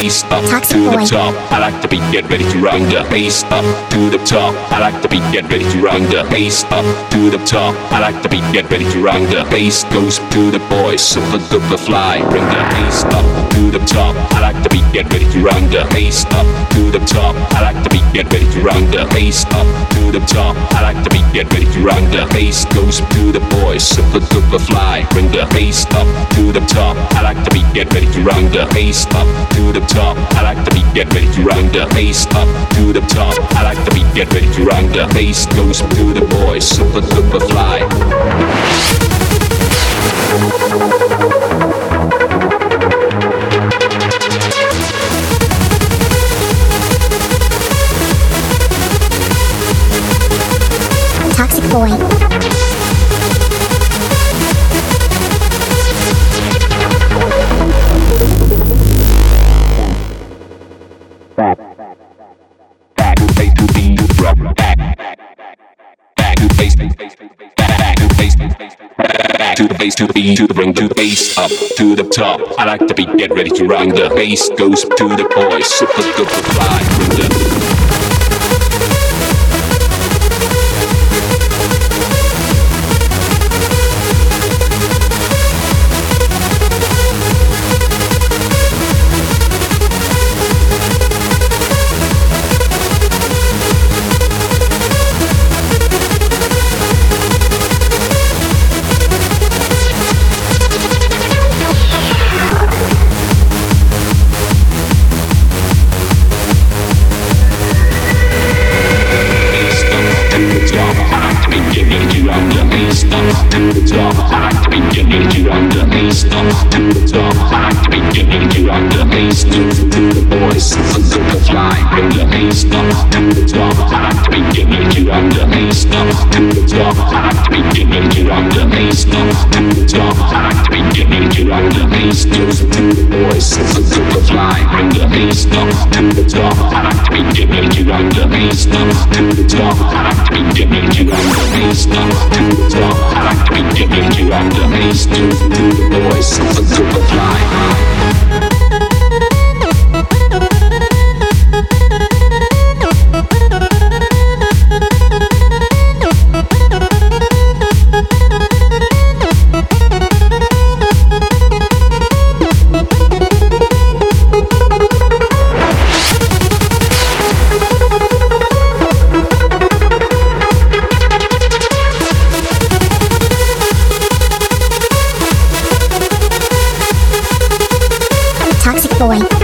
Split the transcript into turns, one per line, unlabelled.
bass up to the top. I like the beat, get ready to rock. Bring the bass up to the top. I like the beat, get ready to rock. Bring the bass up to the top. I like the beat, get ready to rock. The bass goes to the boys, super duper fly. Bring the bass up to the top. I like the beat, get ready to rock. The bass up to the top. I like the beat, get ready to rock. The bass up to the top. I like the beat, get ready to rock. The bass goes to the boys, super duper fly. Bring the bass up to the top. I like the beat, get ready to rock. The bass up to the top. I like the beat, get ready to rock. The bass up to the top. I like the beat, get ready to rock. The bass goes to the boys, super duper fly.
Toxic Boy.
Back to face to beat to drop. Back to face to face back to the bass to the beat to the bring to the bass up to the top. I like the beat, get ready to rock. The bass goes to the boys, super duper fly. Bring the to the top. I like to be getting you on the bass up to the top. I like to be getting you on the bass to the boys, super duper fly. Bring the bass up to the top. I like to be getting you on the bass up to the top. I like to be getting you on the bass up to the top. I like to be getting you on the bass to the boys, super duper fly. Bring the bass up to the top. I like to be getting you on the bass up to the top. I like to be getting you on the bass up to the top. I like to be getting you on the bass to the boys, super duper fly.
Toxic Boy.